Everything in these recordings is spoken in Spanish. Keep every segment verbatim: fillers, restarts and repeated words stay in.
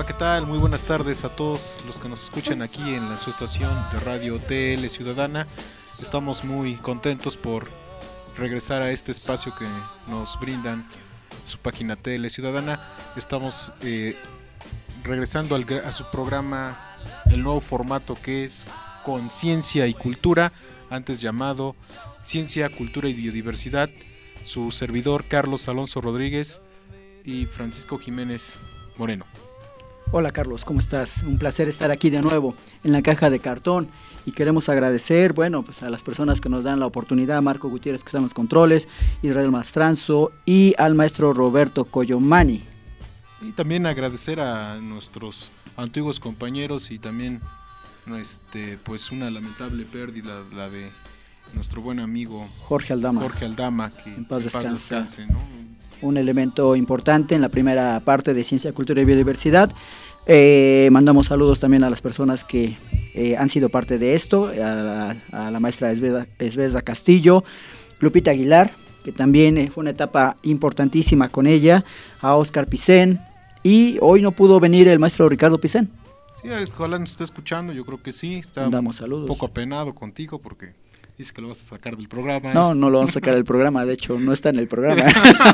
Hola, ¿qué tal? Muy buenas tardes a todos los que nos escuchan aquí en la, su estación de radio T L Ciudadana. Estamos muy contentos por regresar a este espacio que nos brindan su página T L Ciudadana. Estamos eh, regresando al, a su programa, el nuevo formato que es Conciencia y Cultura, antes llamado Ciencia, Cultura y Biodiversidad. Su servidor Carlos Alonso Rodríguez y Francisco Jiménez Moreno. Hola Carlos, ¿cómo estás? Un placer estar aquí de nuevo en la caja de cartón y queremos agradecer, bueno, pues a las personas que nos dan la oportunidad, Marco Gutiérrez que está en los controles, Israel Mastranzo y al maestro Roberto Coyomani. Y también agradecer a nuestros antiguos compañeros y también este, pues una lamentable pérdida, la de nuestro buen amigo Jorge Aldama, Jorge Aldama que en paz descanse, en paz descanse, ¿no? Un elemento importante en la primera parte de Ciencia, Cultura y Biodiversidad. Eh, mandamos saludos también a las personas que eh, han sido parte de esto, a la, a la maestra Esbeda, Esbeda Castillo, Lupita Aguilar, que también eh, fue una etapa importantísima con ella, a Oscar Picén, y hoy no pudo venir el maestro Ricardo Picén. Sí, ojalá nos esté escuchando, yo creo que sí, está Mandamos saludos. Un poco apenado contigo porque dice que lo vas a sacar del programa. No, no lo vamos a sacar del programa, de hecho no está en el programa.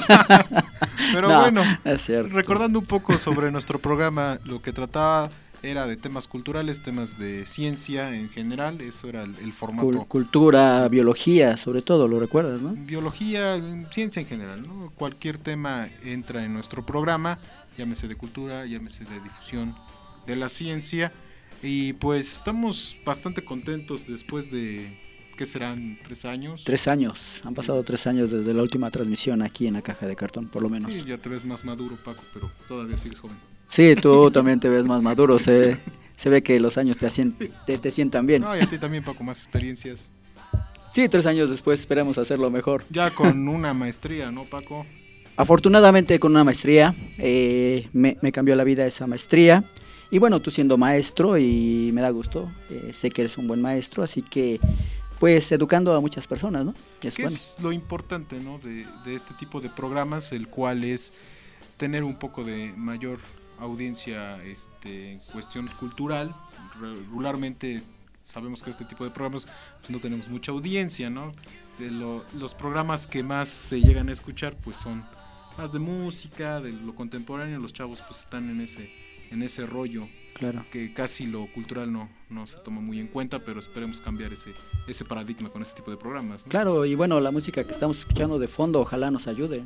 Pero no, bueno, es cierto. Recordando un poco sobre nuestro programa, lo que trataba era de temas culturales, temas de ciencia en general, eso era el, el formato. Cultura, biología, sobre todo, lo recuerdas, ¿no? Biología, ciencia en general, ¿no? Cualquier tema entra en nuestro programa, llámese de cultura, llámese de difusión de la ciencia, y pues estamos bastante contentos después de, ¿qué serán? ¿Tres años? Tres años, han pasado tres años desde la última transmisión aquí en la caja de cartón, por lo menos. Sí, ya te ves más maduro, Paco, pero todavía sigues joven. Sí, tú también te ves más maduro, se, se ve que los años te, asien, te, te sientan bien. No, y a ti también, Paco, más experiencias. Sí, tres años después esperamos hacerlo mejor. Ya con una maestría, ¿no, Paco? Afortunadamente con una maestría, eh, me, me cambió la vida esa maestría. Y bueno, tú siendo maestro y me da gusto, eh, sé que eres un buen maestro, así que pues educando a muchas personas, ¿no? Es ¿Qué bueno. es lo importante, ¿no? de, de este tipo de programas, el cual es tener un poco de mayor audiencia este, en cuestión cultural? Regularmente sabemos que este tipo de programas pues, no tenemos mucha audiencia, ¿no? De lo, los programas que más se llegan a escuchar pues son más de música, de lo contemporáneo, los chavos pues están en ese en ese rollo, claro, que casi lo cultural no, no se toma muy en cuenta, pero esperemos cambiar ese, ese paradigma con este tipo de programas, ¿no? Claro, y bueno, la música que estamos escuchando de fondo, ojalá nos ayude,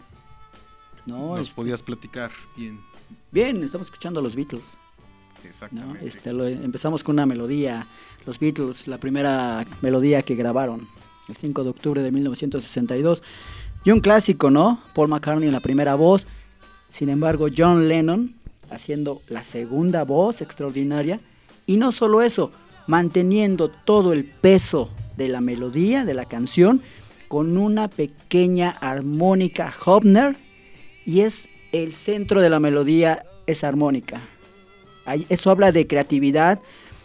¿no? Nos este... podías platicar bien. Bien, estamos escuchando a los Beatles. Exactamente. ¿No? Este, lo, empezamos con una melodía, los Beatles, la primera melodía que grabaron, el cinco de octubre de mil novecientos sesenta y dos, y un clásico, ¿no? Paul McCartney en la primera voz, sin embargo John Lennon haciendo la segunda voz extraordinaria, y no solo eso, manteniendo todo el peso de la melodía, de la canción, con una pequeña armónica Hofner, y es el centro de la melodía, esa armónica. Eso habla de creatividad.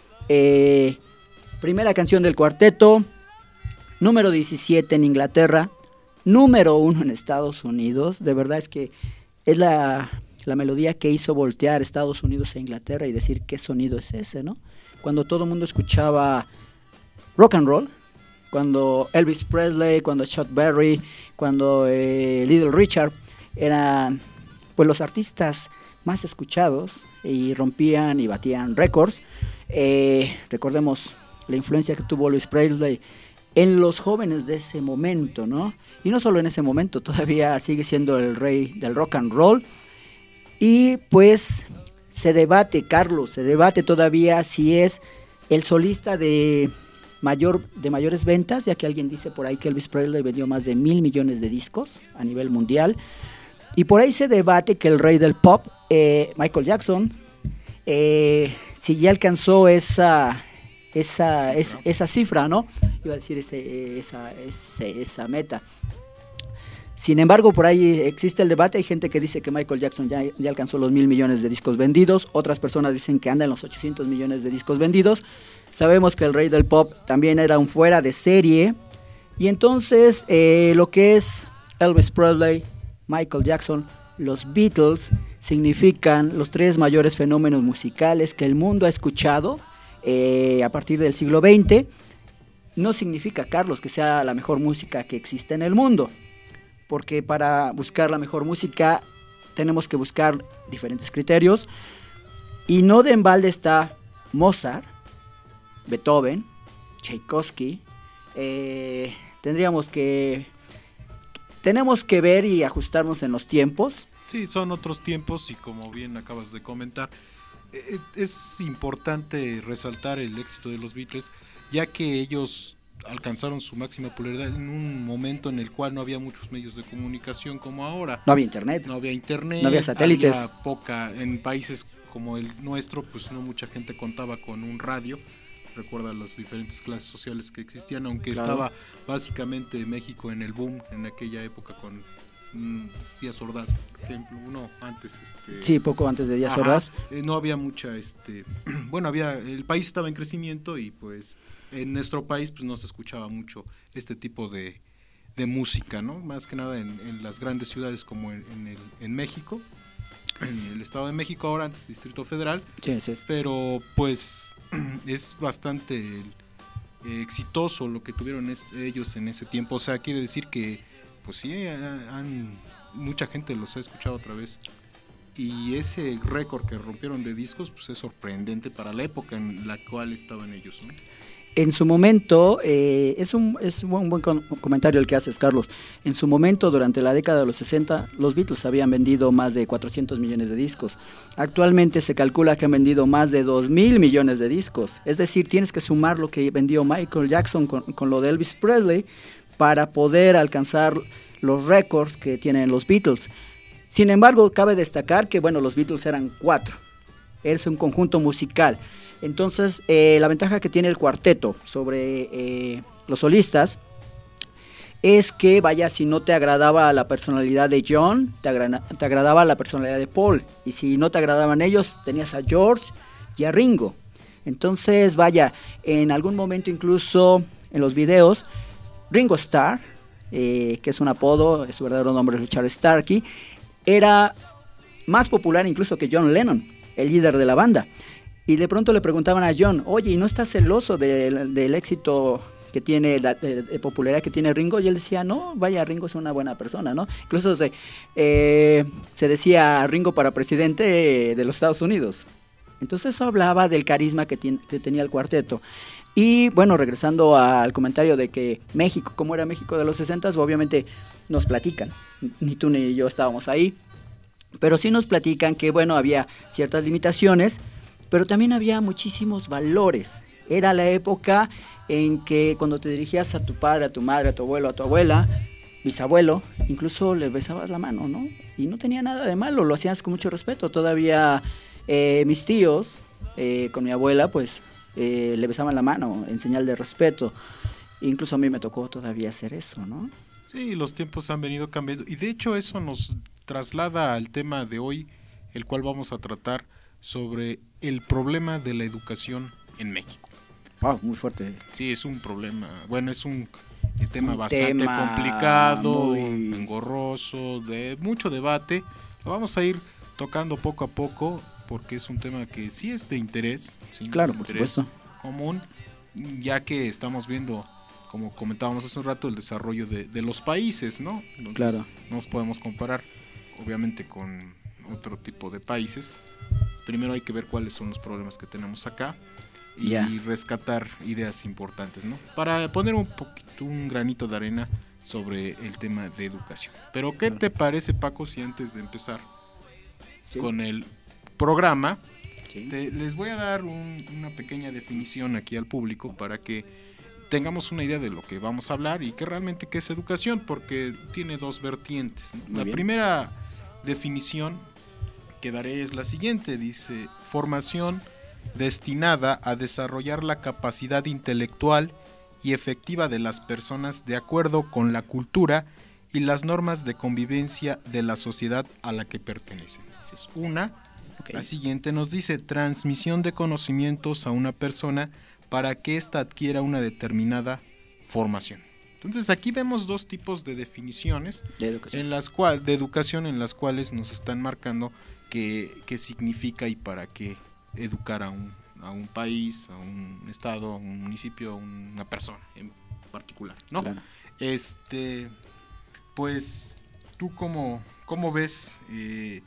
Eh, primera canción del cuarteto, número diecisiete en Inglaterra, número uno en Estados Unidos. De verdad es que es la... la melodía que hizo voltear Estados Unidos e Inglaterra y decir qué sonido es ese, ¿no? Cuando todo el mundo escuchaba rock and roll, cuando Elvis Presley, cuando Chuck Berry, cuando eh, Little Richard eran pues los artistas más escuchados y rompían y batían récords. Eh, recordemos la influencia que tuvo Elvis Presley en los jóvenes de ese momento, ¿no? Y no solo en ese momento, todavía sigue siendo el rey del rock and roll. Y pues se debate, Carlos, se debate todavía si es el solista de mayor de mayores ventas, ya que alguien dice por ahí que Elvis Presley vendió más de mil millones de discos a nivel mundial. Y por ahí se debate que el rey del pop, eh, Michael Jackson, eh, si ya alcanzó esa, esa, sí, es, ¿no? esa cifra, ¿no? Iba a decir ese, esa, ese, esa meta. Sin embargo, por ahí existe el debate, hay gente que dice que Michael Jackson ya, ya alcanzó los mil millones de discos vendidos, otras personas dicen que anda en los ochocientos millones de discos vendidos. Sabemos que el rey del pop también era un fuera de serie, y entonces eh, lo que es Elvis Presley, Michael Jackson, los Beatles significan los tres mayores fenómenos musicales que el mundo ha escuchado eh, a partir del siglo veinte. No significa, Carlos, que sea la mejor música que existe en el mundo, porque para buscar la mejor música tenemos que buscar diferentes criterios, y no de embalde está Mozart, Beethoven, Tchaikovsky. Eh, tendríamos que tenemos que ver y ajustarnos en los tiempos. Sí, son otros tiempos y como bien acabas de comentar, eh, es importante resaltar el éxito de los Beatles, ya que ellos alcanzaron su máxima popularidad en un momento en el cual no había muchos medios de comunicación como ahora. No había internet. No había internet. No había satélites. Había poca, en países como el nuestro, pues no mucha gente contaba con un radio. Recuerda las diferentes clases sociales que existían, aunque claro. Estaba básicamente México en el boom en aquella época con mm, Díaz Ordaz, por ejemplo, uno antes. Este, sí, poco antes de Díaz ajá, Ordaz. Eh, no había mucha, este, bueno, había, el país estaba en crecimiento y pues en nuestro país pues no se escuchaba mucho este tipo de, de música, ¿no? Más que nada en, en las grandes ciudades como en, en, el, en México, en el Estado de México, ahora antes Distrito Federal, sí, sí. Pero pues es bastante eh, exitoso lo que tuvieron es, ellos en ese tiempo, o sea, quiere decir que pues sí, han, mucha gente los ha escuchado otra vez, y ese récord que rompieron de discos pues es sorprendente para la época en la cual estaban ellos, ¿no? En su momento, eh, es un, es un buen comentario el que haces, Carlos. En su momento, durante la década de los sesenta, los Beatles habían vendido más de cuatrocientos millones de discos. Actualmente se calcula que han vendido más de dos mil millones de discos. Es decir, tienes que sumar lo que vendió Michael Jackson con, con lo de Elvis Presley para poder alcanzar los récords que tienen los Beatles. Sin embargo, cabe destacar que, bueno, los Beatles eran cuatro. Es un conjunto musical. Entonces, eh, la ventaja que tiene el cuarteto sobre eh, los solistas es que, vaya, si no te agradaba la personalidad de John, te, agra- te agradaba la personalidad de Paul. Y si no te agradaban ellos, tenías a George y a Ringo. Entonces, vaya, en algún momento incluso en los videos, Ringo Starr, eh, que es un apodo, su verdadero nombre es Richard Starkey, era más popular incluso que John Lennon, el líder de la banda. Y de pronto le preguntaban a John, oye, ¿y no estás celoso del, del éxito que tiene, la de, de popularidad que tiene Ringo? Y él decía, no, vaya, Ringo es una buena persona, ¿no? Incluso se, eh, se decía Ringo para presidente de los Estados Unidos. Entonces eso hablaba del carisma que, tiene, que tenía el cuarteto. Y bueno, regresando al comentario de que México, ¿cómo era México de los sesentas? Obviamente nos platican, ni tú ni yo estábamos ahí, pero sí nos platican que, bueno, había ciertas limitaciones, pero también había muchísimos valores. Era la época en que cuando te dirigías a tu padre, a tu madre, a tu abuelo, a tu abuela, bisabuelo, incluso le besabas la mano, ¿no? Y no tenía nada de malo, lo hacías con mucho respeto. Todavía eh, mis tíos, eh, con mi abuela, pues eh, le besaban la mano en señal de respeto. Incluso a mí me tocó todavía hacer eso, ¿no? Sí, los tiempos han venido cambiando. Y de hecho eso nos traslada al tema de hoy, el cual vamos a tratar sobre el problema de la educación en México. Wow, muy fuerte. Sí, es un problema, bueno, es un, un tema un bastante tema complicado, muy... engorroso, de mucho debate. Lo vamos a ir tocando poco a poco porque es un tema que sí es de interés. ¿Sí? Claro, de por interés supuesto. común, ya que estamos viendo, como comentábamos hace un rato, el desarrollo de, de los países, ¿no? Entonces, claro. No nos podemos comparar, obviamente, con otro tipo de países. Primero hay que ver cuáles son los problemas que tenemos acá y yeah. rescatar ideas importantes, ¿no? Para poner un poquito, un granito de arena sobre el tema de educación. Pero ¿qué claro. te parece, Paco, si antes de empezar sí. con el programa, sí. te, les voy a dar un, una pequeña definición aquí al público para que tengamos una idea de lo que vamos a hablar y que realmente qué es educación, porque tiene dos vertientes, ¿no? La bien. primera definición que daré es la siguiente, dice: formación destinada a desarrollar la capacidad intelectual y efectiva de las personas de acuerdo con la cultura y las normas de convivencia de la sociedad a la que pertenecen. Esa es una. Okay. La siguiente nos dice: transmisión de conocimientos a una persona para que ésta adquiera una determinada formación. Entonces aquí vemos dos tipos de definiciones de educación. en las cual, de educación en las cuales nos están marcando qué, qué significa y para qué educar a un, a un país, a un estado, a un municipio, a una persona en particular, ¿no? Claro. Este, pues, ¿tú cómo, cómo ves eh,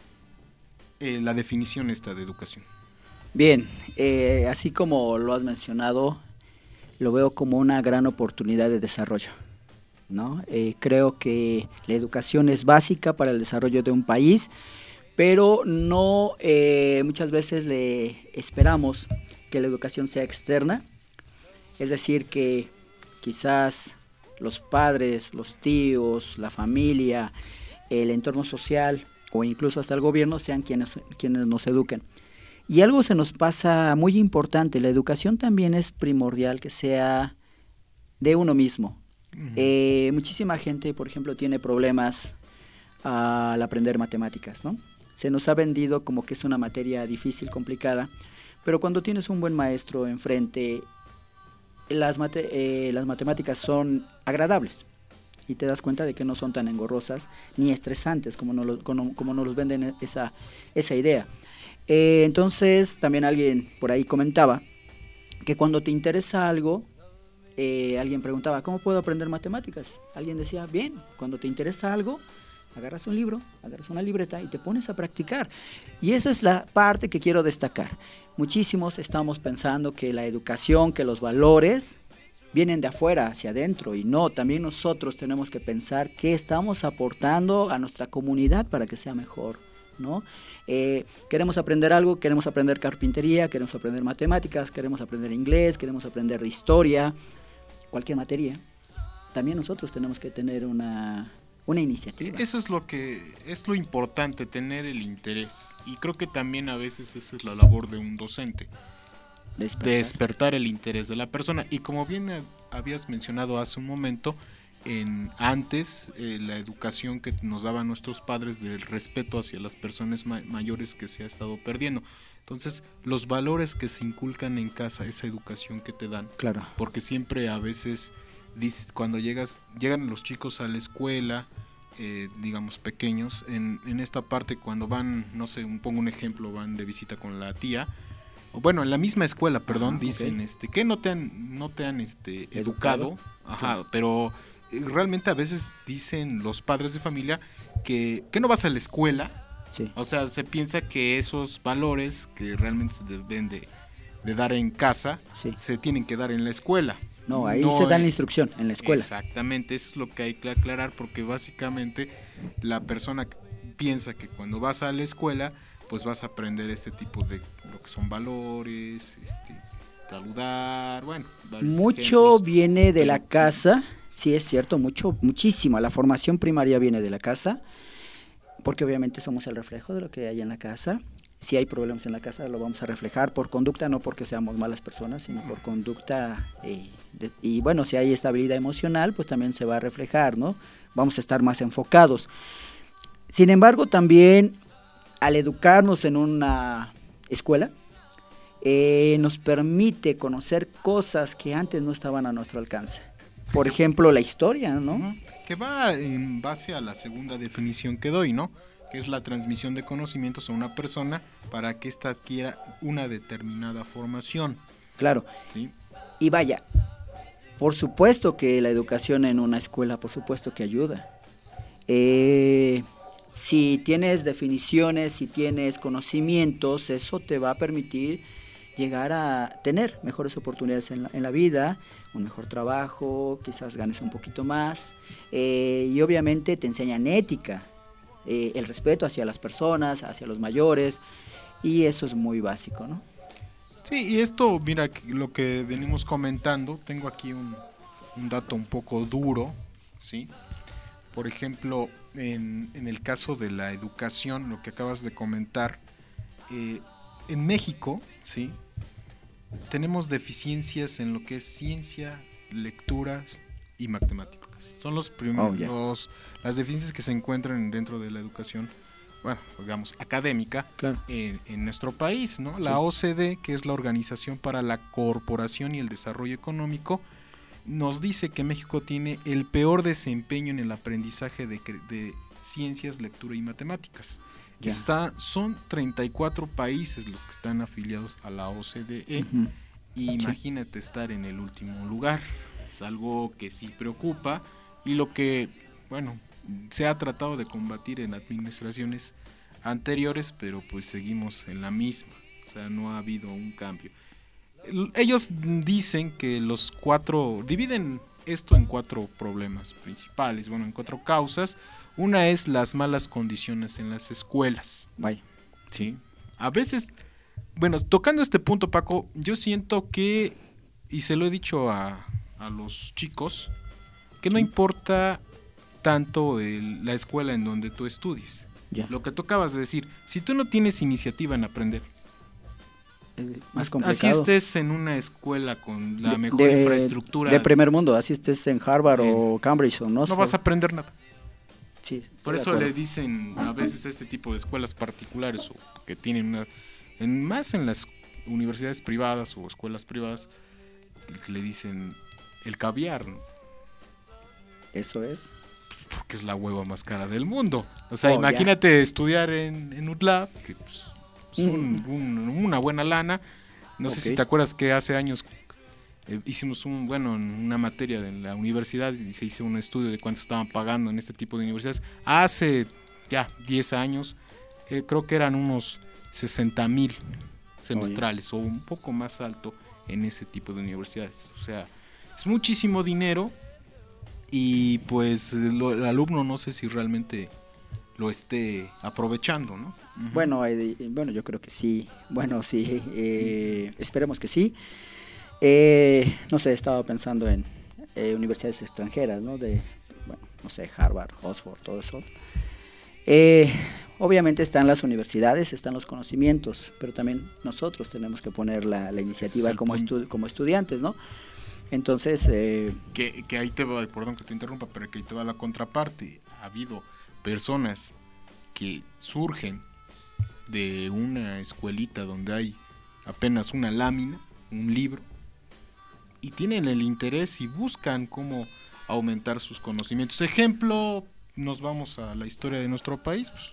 eh, la definición esta de educación? Bien, eh, así como lo has mencionado, lo veo como una gran oportunidad de desarrollo, ¿no? Eh, creo que la educación es básica para el desarrollo de un país, pero no eh, muchas veces le esperamos que la educación sea externa, es decir, que quizás los padres, los tíos, la familia, el entorno social o incluso hasta el gobierno sean quienes, quienes nos eduquen. Y algo se nos pasa muy importante, la educación también es primordial que sea de uno mismo. Uh-huh. Eh, muchísima gente, por ejemplo, tiene problemas al aprender matemáticas, ¿no? Se nos ha vendido como que es una materia difícil, complicada, pero cuando tienes un buen maestro enfrente, las, mate, eh, las matemáticas son agradables y te das cuenta de que no son tan engorrosas ni estresantes como nos, lo, como, como nos venden esa, esa idea. Eh, entonces también alguien por ahí comentaba que cuando te interesa algo, eh, alguien preguntaba, ¿cómo puedo aprender matemáticas? Alguien decía, bien, cuando te interesa algo, agarras un libro, agarras una libreta y te pones a practicar. Y esa es la parte que quiero destacar. Muchísimos estamos pensando que la educación, que los valores vienen de afuera hacia adentro, y no, también nosotros tenemos que pensar qué estamos aportando a nuestra comunidad para que sea mejor, ¿no? Eh, queremos aprender algo, queremos aprender carpintería, queremos aprender matemáticas, queremos aprender inglés, queremos aprender de historia, cualquier materia. También nosotros tenemos que tener una... una iniciativa. Eso es lo que es lo importante, tener el interés. Y creo que también a veces esa es la labor de un docente. Despertar, despertar el interés de la persona. Y como bien habías mencionado hace un momento, en antes eh, la educación que nos daban nuestros padres del respeto hacia las personas ma- mayores que se ha estado perdiendo. Entonces, los valores que se inculcan en casa, esa educación que te dan. Claro. Porque siempre a veces cuando llegas llegan los chicos a la escuela, eh, digamos pequeños, en, en esta parte cuando van, no sé, un, pongo un ejemplo, van de visita con la tía, o bueno, en la misma escuela, perdón, ajá, dicen, okay, este, que no te han, no te han este, educado, educado ajá, sí, pero eh, realmente a veces dicen los padres de familia que, que no vas a la escuela, sí, o sea, se piensa que esos valores que realmente se deben de, de dar en casa, sí, se tienen que dar en la escuela. No, ahí no se da la instrucción, en la escuela. Exactamente, eso es lo que hay que aclarar, porque básicamente la persona piensa que cuando vas a la escuela, pues vas a aprender este tipo de lo que son valores, este, saludar, bueno. Mucho ejemplos. Viene de la casa, sí es cierto, mucho, muchísimo. La formación primaria viene de la casa, porque obviamente somos el reflejo de lo que hay en la casa. Si hay problemas en la casa lo vamos a reflejar por conducta, no porque seamos malas personas, sino por conducta. Eh, de, y bueno, si hay estabilidad emocional, pues también se va a reflejar, ¿no? Vamos a estar más enfocados. Sin embargo, también al educarnos en una escuela, eh, nos permite conocer cosas que antes no estaban a nuestro alcance. Por ejemplo, la historia, ¿no? Que va en base a la segunda definición que doy, ¿no? Que es la transmisión de conocimientos a una persona para que ésta adquiera una determinada formación. Claro. ¿Sí? Y vaya, por supuesto que la educación en una escuela, por supuesto que ayuda. Eh, si tienes definiciones, si tienes conocimientos, eso te va a permitir llegar a tener mejores oportunidades en la, en la vida, un mejor trabajo, quizás ganes un poquito más, eh, y obviamente te enseñan ética. Eh, el respeto hacia las personas, hacia los mayores, y eso es muy básico, ¿no? Sí, y esto, mira, lo que venimos comentando, tengo aquí un, un dato un poco duro, ¿sí? Por ejemplo, en, en el caso de la educación, lo que acabas de comentar, eh, en México, ¿sí? Tenemos deficiencias en lo que es ciencia, lecturas y matemáticas. Son los primeros, oh, yeah. los, las deficiencias que se encuentran dentro de la educación, bueno, digamos, académica, claro, en, en nuestro país, ¿no? La sí. O C D E, que es la Organización para la Cooperación y el Desarrollo Económico, nos dice que México tiene el peor desempeño en el aprendizaje de, de ciencias, lectura y matemáticas. Está, son treinta y cuatro países los que están afiliados a la O C D E. Uh-huh. Y imagínate estar en el último lugar. Es algo que sí preocupa y lo que, bueno, se ha tratado de combatir en administraciones anteriores, pero pues seguimos en la misma. O sea, no ha habido un cambio. Ellos dicen que los cuatro, dividen esto en cuatro problemas principales, bueno, en cuatro causas. Una es las malas condiciones en las escuelas. Vaya. Sí. A veces, bueno, tocando este punto, Paco, yo siento que, y se lo he dicho a, a los chicos, que no sí. importa tanto el, la escuela en donde tú estudies. Ya. Lo que tú acabas de decir, si tú no tienes iniciativa en aprender, más complicado. Así estés en una escuela con la de, mejor de, infraestructura de primer mundo, así estés en Harvard eh, o Cambridge o no, no vas a aprender nada. Sí, por eso le dicen a veces a este tipo de escuelas particulares o que tienen una, en, más en las universidades privadas o escuelas privadas, que le dicen el caviar, ¿no? Eso es. Porque es la hueva más cara del mundo. O sea, oh, imagínate ya. estudiar en, en U T L A B, que pues, es un, un, una buena lana. No okay. sé si te acuerdas que hace años eh, hicimos un bueno en una materia de la universidad y se hizo un estudio de cuánto estaban pagando en este tipo de universidades. Hace ya diez años, eh, creo que eran unos sesenta mil semestrales Oye. o un poco más alto en ese tipo de universidades. O sea, es muchísimo dinero y pues lo, el alumno no sé si realmente lo esté aprovechando, ¿no? Uh-huh. Bueno, eh, bueno, yo creo que sí. Bueno, sí. Eh, esperemos que sí. Eh, no sé, estaba pensando en eh, universidades extranjeras, ¿no? De, bueno, no sé, Harvard, Oxford, todo eso. Eh, obviamente están las universidades, están los conocimientos, pero también nosotros tenemos que poner la, la iniciativa como, estu- como estudiantes, ¿no? Entonces... Eh, que, que ahí te va, perdón que te interrumpa, pero que ahí te va la contraparte. Ha habido personas que surgen de una escuelita donde hay apenas una lámina, un libro, y tienen el interés y buscan cómo aumentar sus conocimientos. Ejemplo, nos vamos a la historia de nuestro país, pues,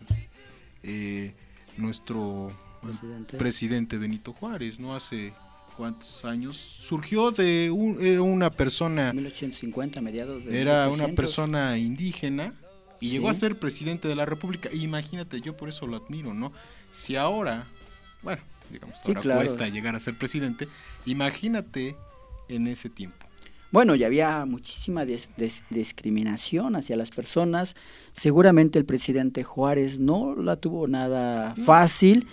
eh, nuestro presidente. presidente Benito Juárez, ¿no? Hace cuántos años surgió de un, eh, una persona, mil ochocientos cincuenta, mediados de era mil ochocientos. Una persona indígena y sí. llegó a ser presidente de la República. Imagínate, yo por eso lo admiro, ¿no? Si ahora, bueno, digamos, sí, ahora claro. cuesta llegar a ser presidente, imagínate en ese tiempo. Bueno, y había muchísima des, des, discriminación hacia las personas. Seguramente el presidente Juárez no la tuvo nada fácil.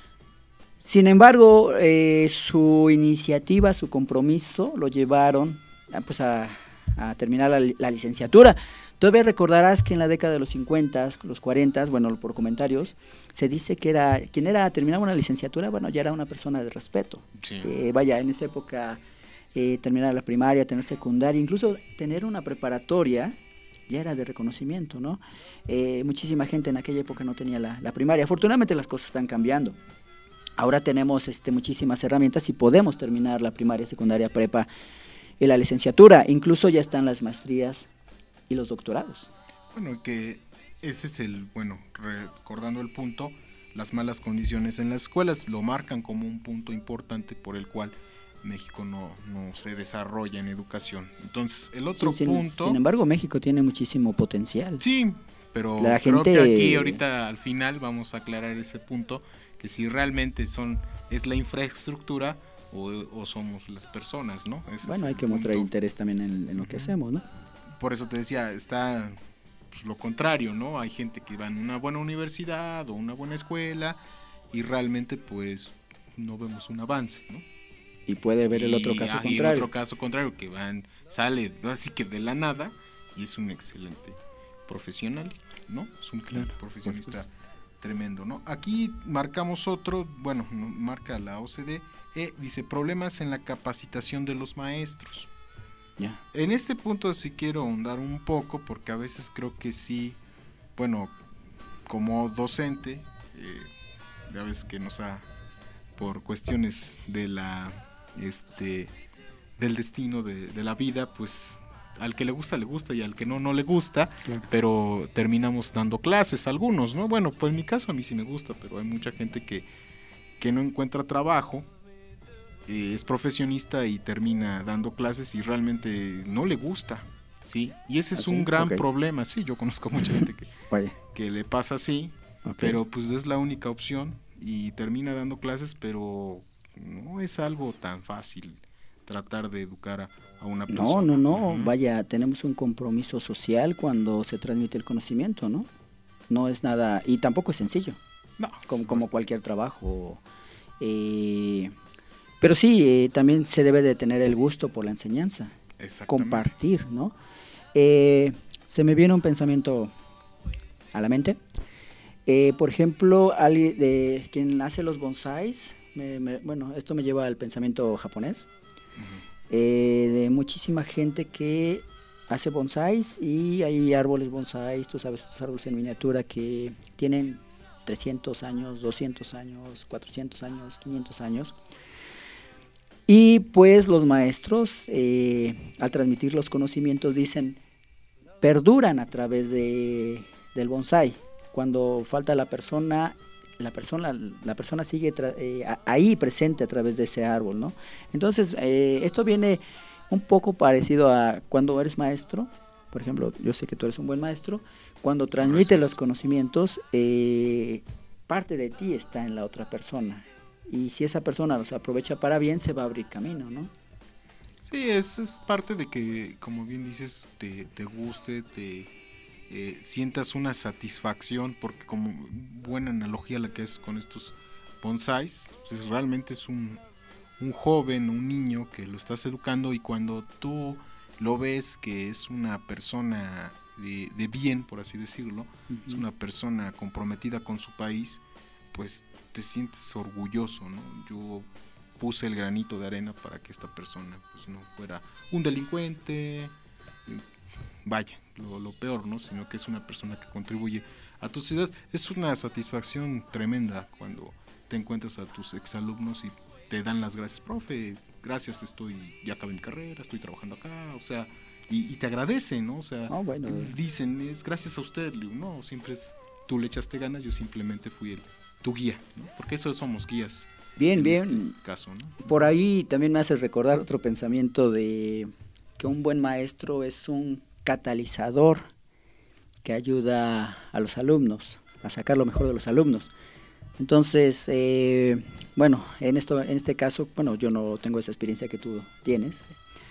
Sin embargo, eh, su iniciativa, su compromiso, lo llevaron pues, a, a terminar la, la licenciatura. Todavía recordarás que en la década de los cincuenta, los cuarenta, bueno, por comentarios, se dice que era quien era terminaba una licenciatura, bueno, ya era una persona de respeto. Sí. Eh, vaya, en esa época, eh, terminar la primaria, tener secundaria, incluso tener una preparatoria, ya era de reconocimiento, ¿no? Eh, muchísima gente en aquella época no tenía la, la primaria. Afortunadamente las cosas están cambiando. Ahora tenemos este, muchísimas herramientas y podemos terminar la primaria, secundaria, prepa y la licenciatura. Incluso ya están las maestrías y los doctorados. Bueno, que ese es el, bueno, recordando el punto, las malas condiciones en las escuelas lo marcan como un punto importante por el cual México no, no se desarrolla en educación. Entonces, el otro sí, punto... Sin, sin embargo, México tiene muchísimo potencial. Sí, pero la creo gente... que aquí ahorita al final vamos a aclarar ese punto, que si realmente son es la infraestructura o, o somos las personas, ¿no? Ese bueno, hay que punto. mostrar interés también en, en lo que uh-huh. hacemos, ¿no? Por eso te decía, está pues, lo contrario, ¿no? Hay gente que va en una buena universidad o una buena escuela y realmente pues no vemos un avance, ¿no? Y puede ver y, el otro caso ah, contrario. Y el otro caso contrario, que van, sale así que de la nada y es un excelente profesional, ¿no? Es un claro, profesionista tremendo, ¿no? Aquí marcamos otro, bueno, marca la O C D E, dice problemas en la capacitación de los maestros. Yeah. En este punto sí quiero ahondar un poco porque a veces creo que sí, bueno, como docente, eh, ya ves que nos ha, por cuestiones de la, este, del destino de, de la vida, pues al que le gusta, le gusta, y al que no, no le gusta, claro. Pero terminamos dando clases, algunos, ¿no? Bueno, pues en mi caso a mí sí me gusta, pero hay mucha gente que, que no encuentra trabajo, eh, es profesionista y termina dando clases y realmente no le gusta, ¿sí? Y ese es ¿Ah, un sí? gran okay. problema, sí, yo conozco mucha gente que, que le pasa así, okay. Pero pues es la única opción y termina dando clases, pero no es algo tan fácil tratar de educar a, a una persona. No, no, no, uh-huh. Vaya, tenemos un compromiso social cuando se transmite el conocimiento, ¿no? No es nada, y tampoco es sencillo, no, como, como cualquier trabajo. Eh, pero sí, eh, también se debe de tener el gusto por la enseñanza, compartir, ¿no? Eh, se me viene un pensamiento a la mente. Eh, por ejemplo, alguien de quien hace los bonsáis, me, me, bueno, esto me lleva al pensamiento japonés. Eh, de muchísima gente que hace bonsáis y hay árboles bonsáis, tú sabes, estos árboles en miniatura que tienen trescientos años, doscientos años, cuatrocientos años, quinientos años. Y pues los maestros, eh, al transmitir los conocimientos, dicen, perduran a través de, del bonsái. Cuando falta la persona, la persona, la persona sigue tra- eh, ahí presente a través de ese árbol, ¿no? Entonces, eh, esto viene un poco parecido a cuando eres maestro. Por ejemplo, yo sé que tú eres un buen maestro. Cuando transmites los conocimientos, eh, parte de ti está en la otra persona. Y si esa persona los aprovecha para bien, se va a abrir camino, ¿no? Sí, es, es parte de que, como bien dices, te, te guste, te... Eh, sientas una satisfacción, porque como buena analogía la que es con estos bonsáis, pues realmente es un, un joven, un niño que lo estás educando, y cuando tú lo ves que es una persona de, de bien, por así decirlo, uh-huh. Es una persona comprometida con su país, pues te sientes orgulloso, ¿no? Yo puse el granito de arena para que esta persona pues no fuera un delincuente, vaya, Lo, lo peor, ¿no? Sino que es una persona que contribuye a tu ciudad. Es una satisfacción tremenda cuando te encuentras a tus exalumnos y te dan las gracias, profe, gracias, estoy, ya acabé mi carrera, estoy trabajando acá, o sea, y, y te agradecen, ¿no? O sea, oh, bueno. Dicen, es gracias a usted, no, siempre es, tú le echaste ganas, yo simplemente fui el, tu guía, ¿no? Porque eso somos guías. Bien, en bien. Este caso, ¿no? Por ahí también me hace recordar otro pensamiento de que un buen maestro es un catalizador que ayuda a los alumnos a sacar lo mejor de los alumnos. Entonces, eh, bueno, en esto, en este caso, bueno, yo no tengo esa experiencia que tú tienes,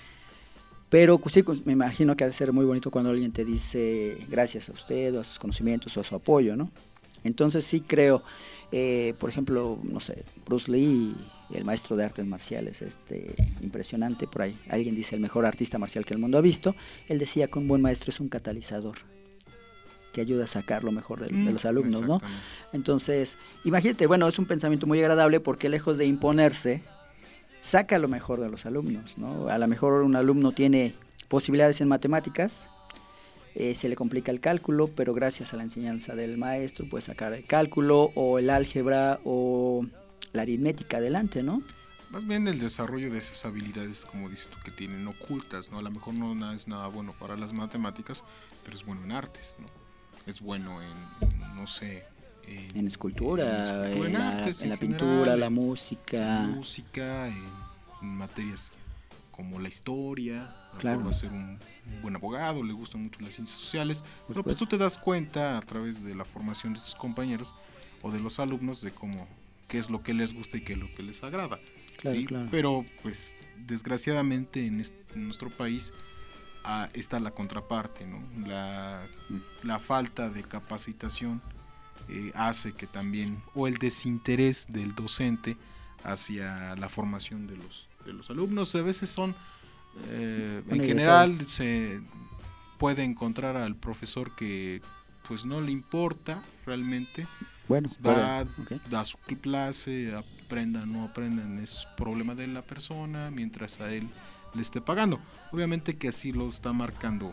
pero sí, me imagino que ha de ser muy bonito cuando alguien te dice gracias a usted, o a sus conocimientos, o a su apoyo, ¿no? Entonces sí creo, eh, por ejemplo, no sé, Bruce Lee, el maestro de artes marciales, este, impresionante, por ahí alguien dice el mejor artista marcial que el mundo ha visto, él decía que un buen maestro es un catalizador que ayuda a sacar lo mejor de, de los alumnos, ¿no? Entonces, imagínate, bueno, es un pensamiento muy agradable porque lejos de imponerse, saca lo mejor de los alumnos, ¿no? A lo mejor un alumno tiene posibilidades en matemáticas, eh, se le complica el cálculo, pero gracias a la enseñanza del maestro puede sacar el cálculo o el álgebra o la aritmética adelante, ¿no? Más bien el desarrollo de esas habilidades, como dices tú, que tienen ocultas, ¿no? A lo mejor no es nada bueno para las matemáticas, pero es bueno en artes, ¿no? Es bueno en, no sé... En, en escultura, en, escultura, en, en, artes, la, en, en la general, pintura, en la música... En música, en, en materias como la historia, claro. Va a ser un, un buen abogado, le gustan mucho las ciencias sociales, Por pero pues tú te das cuenta a través de la formación de tus compañeros o de los alumnos de cómo, qué es lo que les gusta y qué es lo que les agrada. Claro, ¿sí? Claro. Pero pues desgraciadamente en, este, en nuestro país ah, está la contraparte, ¿no? La, mm. la falta de capacitación eh, hace que también, o el desinterés del docente hacia la formación de los, de los alumnos, a veces son, eh, en general se puede encontrar al profesor que pues no le importa realmente, bueno, va, okay. da su clase, aprendan o no aprendan, es problema de la persona mientras a él le esté pagando. Obviamente que así lo está marcando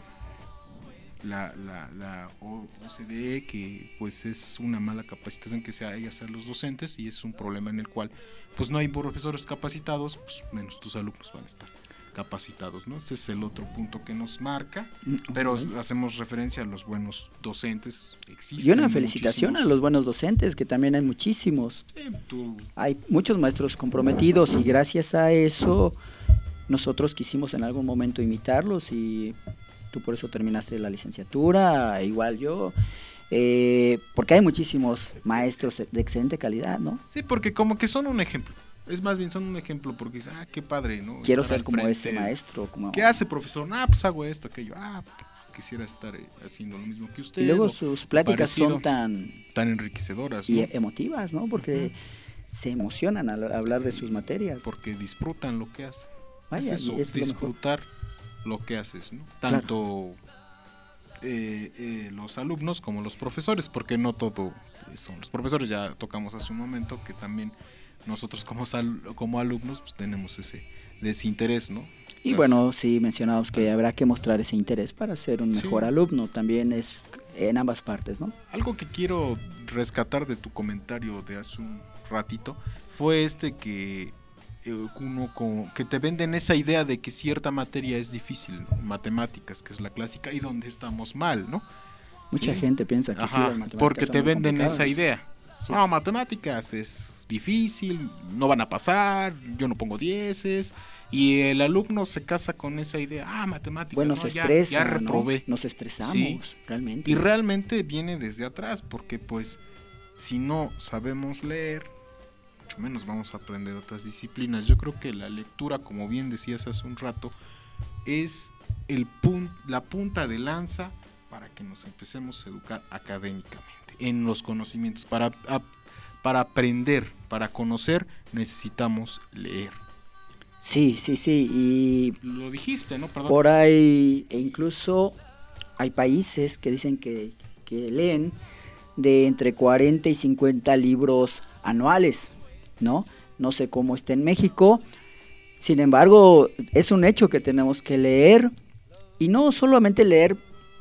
la, la, la O C D E, que pues es una mala capacitación que se hay hacia los docentes, y es un problema en el cual pues no hay profesores capacitados, pues menos tus alumnos van a estar. capacitados, ¿no? Ese es el otro punto que nos marca, Mm, pero ok. hacemos referencia a los buenos docentes. Existen Y una felicitación muchísimos. a los buenos docentes, que también hay muchísimos. Sí, tú- Hay muchos maestros comprometidos y gracias a eso nosotros quisimos en algún momento imitarlos y tú por eso terminaste la licenciatura, igual yo, eh, porque hay muchísimos maestros de excelente calidad, ¿no? sí, porque como que son un ejemplo. Es más bien son un ejemplo porque dices, ah, qué padre, ¿no? Quiero Estar ser al como frente. ese maestro. Como... ¿Qué hace, profesor? Ah, pues hago esto, aquello. Ah, quisiera estar eh, haciendo lo mismo que usted. Y luego o sus pláticas parecido. son tan Tan enriquecedoras, y ¿no? emotivas, ¿no? Porque Ujú. se emocionan al hablar de sus materias. Porque disfrutan lo que hacen. Vaya, es eso, y es lo mejor. disfrutar lo, que haces, ¿no? Claro. Tanto eh, eh, los alumnos como los profesores, porque no todo son los profesores, ya tocamos hace un momento que también nosotros como, sal, como alumnos pues tenemos ese desinterés, ¿no? Y Las- bueno, sí mencionamos que habrá que mostrar ese interés para ser un Sí. mejor alumno, también es en ambas partes, ¿no? Algo que quiero rescatar de tu comentario de hace un ratito fue este que eh, uno con, que te venden esa idea de que cierta materia es difícil, ¿no? Matemáticas, que es la clásica, y donde estamos mal, ¿no? Mucha Sí. gente piensa que sí, Ajá, las matemáticas porque son te muy venden esa complicadas. idea. Sí. No, matemáticas es difícil, no van a pasar, yo no pongo dieces, y el alumno se casa con esa idea, ah, matemáticas, Bueno, no, se ya- estresa, ya, ¿no? reprobé. Nos estresamos, Sí. realmente. Y realmente viene desde atrás, porque pues si no sabemos leer, mucho menos vamos a aprender otras disciplinas. Yo creo que la lectura, como bien decías hace un rato, es el pun- la punta de lanza para que nos empecemos a educar académicamente, en los conocimientos. Para, a- para aprender, para conocer, necesitamos leer. Sí, sí, sí, y Lo dijiste, ¿no? Perdón. por ahí, e incluso hay países que dicen que, que leen de entre cuarenta y cincuenta libros anuales, ¿no? No sé cómo está en México, sin embargo, es un hecho que tenemos que leer, y no solamente leer,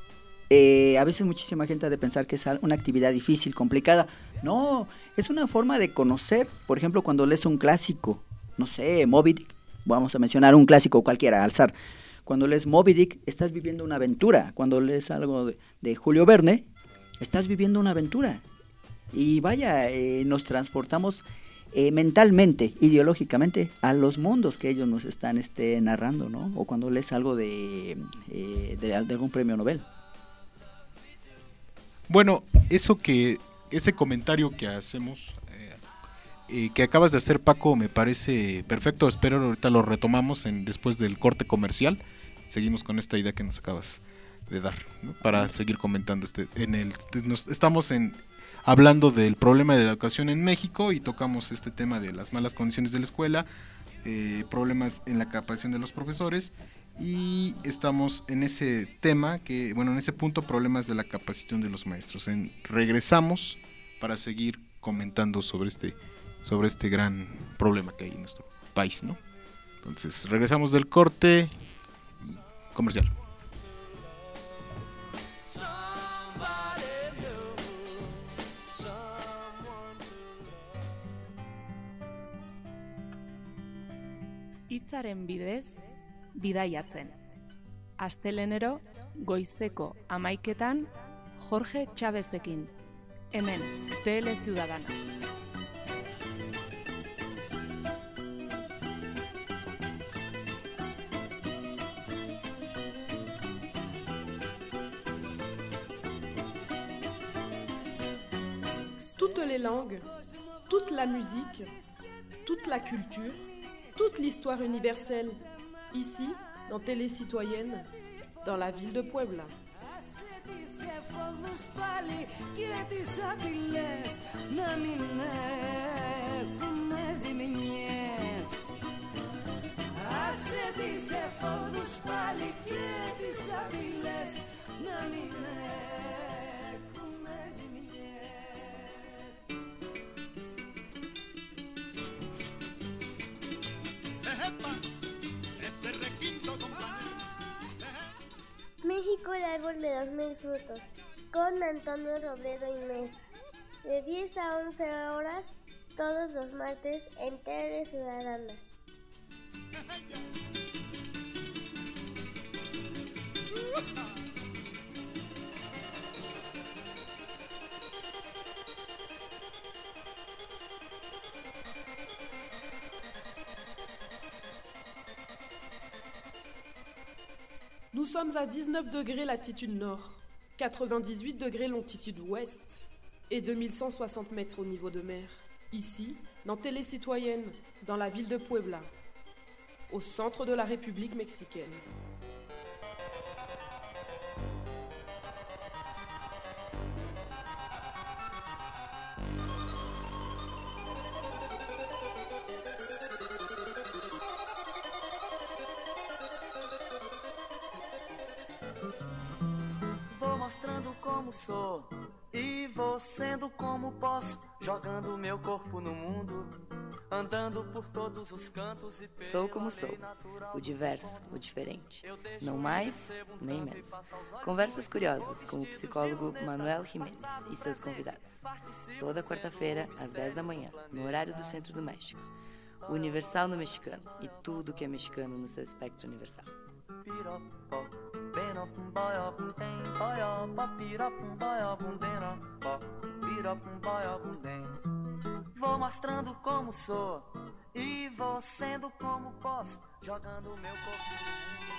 eh, a veces muchísima gente ha de pensar que es al- una actividad difícil, complicada, no, es una forma de conocer, por ejemplo, cuando lees un clásico, no sé, Moby Dick, vamos a mencionar un clásico cualquiera, al azar. Cuando lees Moby Dick, estás viviendo una aventura. Cuando lees algo de, de Julio Verne, estás viviendo una aventura. Y vaya, eh, nos transportamos eh, mentalmente, ideológicamente, a los mundos que ellos nos están este, narrando, ¿no? O cuando lees algo de, eh, de, de algún premio Nobel. Bueno, eso que, ese comentario que hacemos, eh, eh, que acabas de hacer, Paco, me parece perfecto. Espero ahorita lo retomamos en, después del corte comercial. Seguimos con esta idea que nos acabas de dar, ¿no? Para seguir comentando este, en el, nos, estamos en hablando del problema de la educación en México y tocamos este tema de las malas condiciones de la escuela, eh, problemas en la capacitación de los profesores, y estamos en ese tema que, bueno, en ese punto, problemas de la capacitación de los maestros. En, regresamos para seguir comentando sobre este, sobre este gran problema que hay en nuestro país, ¿no? Entonces, regresamos del corte comercial. Hitzaren bidez, bidaiatzen. Astelenero, goizeko amaiketan, Jorge Chávezekin. Hemen, T L Ciudadana. Toutes les langues, toute la musique, toute la culture, toute l'histoire universelle, ici, dans Télé Citoyenne, dans la ville de Puebla. México, el árbol de los mil frutos, con Antonio Robledo Inés, de diez a once horas, todos los martes en Tele Ciudadana. Nous sommes à dix-neuf degrés latitude nord, quatre-vingt-dix-huit degrés longitude ouest et deux mille cent soixante mètres au niveau de mer. Ici, dans Télé Citoyenne, dans la ville de Puebla, au centre de la République mexicaine. Vou mostrando como sou e vou sendo como posso, jogando meu corpo no mundo, andando por todos os cantos e Sou como sou, o diverso, o diferente, não mais nem menos. Conversas curiosas com o psicólogo Manuel Jiménez e seus convidados. Toda quarta-feira, às dez da manhã, no horário do Centro do México. O Universal no mexicano e tudo que é mexicano no seu espectro universal. Vou mostrando como sou e vou sendo como posso, jogando meu corpo no mundo.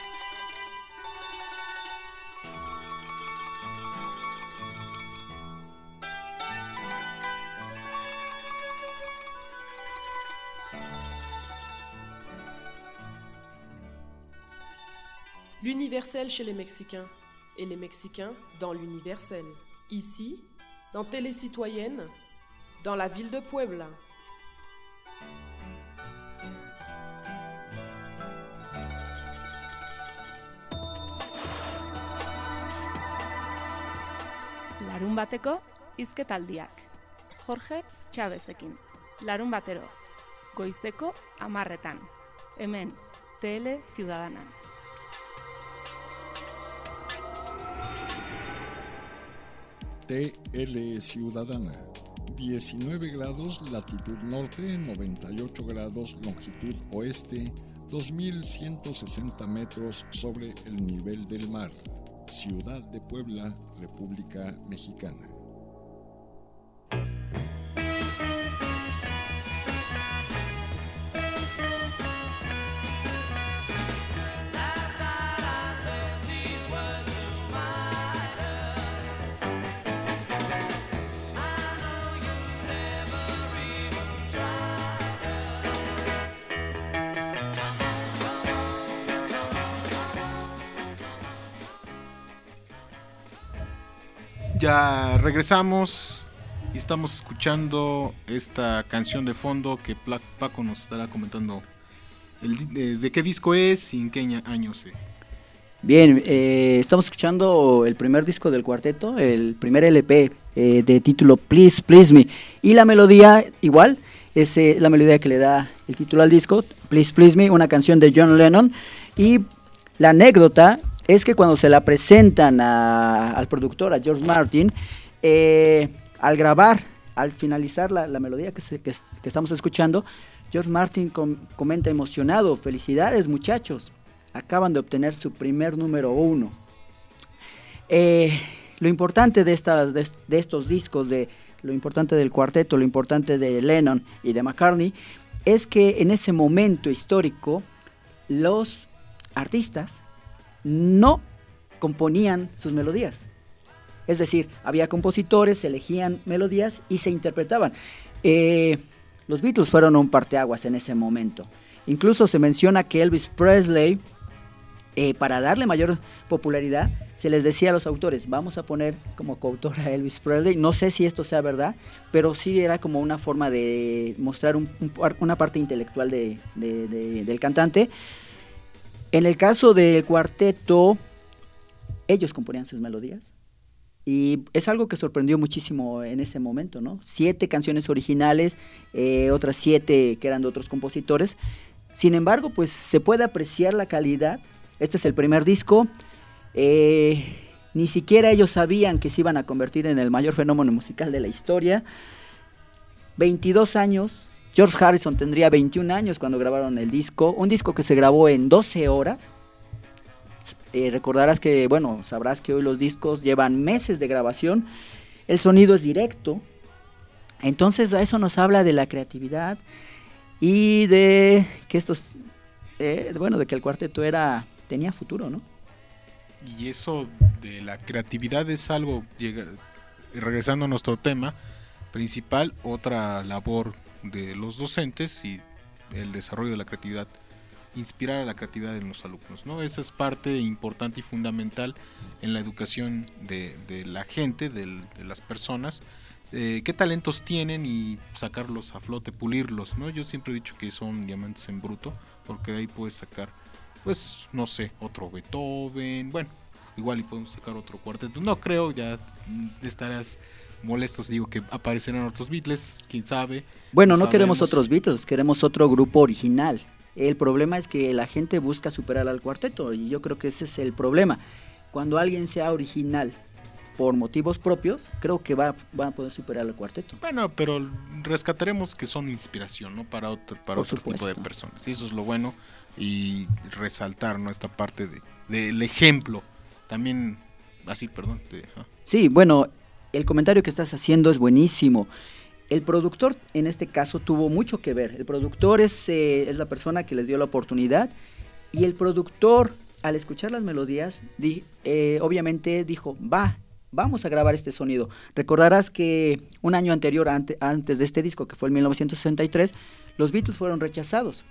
L'universel chez les Mexicains et les Mexicains dans l'universel. Ici, dans Télé Citoyenne, dans la ville de Puebla. Larun bateko hizketaldiak. Jorge Chavezekin. Larun batero. Goizeko hamarretan. Hemen, Tele Ciudadana. T L Ciudadana, diecinueve grados latitud norte, noventa y ocho grados longitud oeste, dos mil ciento sesenta metros sobre el nivel del mar. Ciudad de Puebla, República Mexicana. Ya regresamos y estamos escuchando esta canción de fondo que Paco nos estará comentando el, de, de qué disco es y en qué año se... Bien, eh, estamos escuchando el primer disco del cuarteto, el primer L P eh, de título Please Please Me, y la melodía igual es eh, la melodía que le da el título al disco, Please Please Me, una canción de John Lennon. Y la anécdota es que cuando se la presentan a, al productor, a George Martin, eh, al grabar, al finalizar la, la melodía que, se, que, que estamos escuchando, George Martin com, comenta emocionado: felicidades muchachos, acaban de obtener su primer número uno. Eh, lo importante de, estas, de, de estos discos, de lo importante del cuarteto, lo importante de Lennon y de McCartney, es que en ese momento histórico los artistas no componían sus melodías. Es decir, había compositores, se elegían melodías y se interpretaban. Eh, los Beatles fueron un parteaguas en ese momento. Incluso se menciona que Elvis Presley, eh, para darle mayor popularidad, se les decía a los autores: vamos a poner como coautor a Elvis Presley. No sé si esto sea verdad, pero sí era como una forma de mostrar un, un, una parte intelectual de, de, de, del cantante. En el caso del cuarteto, ellos componían sus melodías y es algo que sorprendió muchísimo en ese momento, ¿no? Siete canciones originales, eh, otras siete que eran de otros compositores. Sin embargo, pues se puede apreciar la calidad. Este es el primer disco. Eh, ni siquiera ellos sabían que se iban a convertir en el mayor fenómeno musical de la historia. veintidós años. George Harrison tendría veintiún años cuando grabaron el disco, un disco que se grabó en doce horas, Eh, recordarás que, bueno, sabrás que hoy los discos llevan meses de grabación, el sonido es directo, entonces a eso nos habla de la creatividad y de que estos, eh, bueno, de que el cuarteto era, tenía futuro, ¿no? Y eso de la creatividad es algo, llega, regresando a nuestro tema principal, otra labor de los docentes y el desarrollo de la creatividad, inspirar a la creatividad de los alumnos, ¿no? Esa es parte importante y fundamental en la educación de, de la gente, de, de las personas, eh, qué talentos tienen y sacarlos a flote, pulirlos, ¿no? Yo siempre he dicho que son diamantes en bruto, porque de ahí puedes sacar, pues, no sé, otro Beethoven, bueno, igual y podemos sacar otro cuarteto, no creo, ya estarás molestos, digo que aparecerán otros Beatles, quién sabe. Bueno, no, no queremos sabemos. otros Beatles, queremos otro grupo original. El problema es que la gente busca superar al cuarteto y yo creo que ese es el problema. Cuando alguien sea original por motivos propios, creo que va, va a poder superar al cuarteto. Bueno, pero rescataremos que son inspiración, ¿no? Para otro, para Por otro supuesto. tipo de personas. Y eso es lo bueno, y resaltar, ¿no? Esta parte de, del ejemplo. También, así, perdón. De, ah. Sí, bueno, el comentario que estás haciendo es buenísimo. El productor en este caso tuvo mucho que ver. El productor es, eh, es la persona que les dio la oportunidad y el productor al escuchar las melodías di, eh, obviamente dijo, va, vamos a grabar este sonido. Recordarás que un año anterior, ante, antes de este disco, que fue en mil novecientos sesenta y tres, los Beatles fueron rechazados.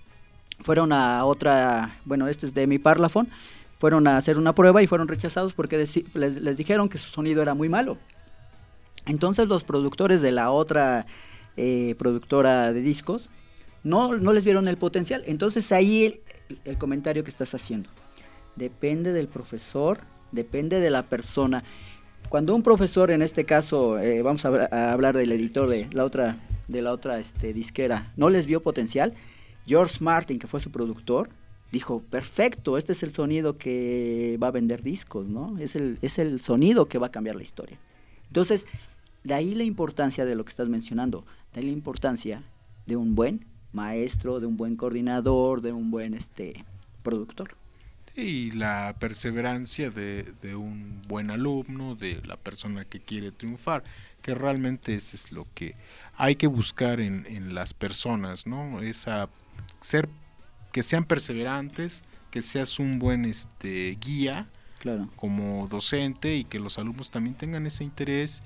Fueron a otra, bueno, este es de mi Parlophone, fueron a hacer una prueba y fueron rechazados porque deci- les, les dijeron que su sonido era muy malo. Entonces los productores de la otra eh, productora de discos no, no les vieron el potencial. Entonces ahí el, el comentario que estás haciendo. Depende del profesor, depende de la persona. Cuando un profesor, en este caso, eh, vamos a, a hablar del editor de la otra, de la otra este, disquera, no les vio potencial, George Martin, que fue su productor, dijo, perfecto, este es el sonido que va a vender discos, ¿no? Es el, es el sonido que va a cambiar la historia. Entonces, de ahí la importancia de lo que estás mencionando, de ahí la importancia de un buen maestro, de un buen coordinador, de un buen este productor. Y la perseverancia de, de un buen alumno, de la persona que quiere triunfar, que realmente eso es lo que hay que buscar en, en las personas, ¿no? Esa, ser, que sean perseverantes, que seas un buen este guía, claro, como docente, y que los alumnos también tengan ese interés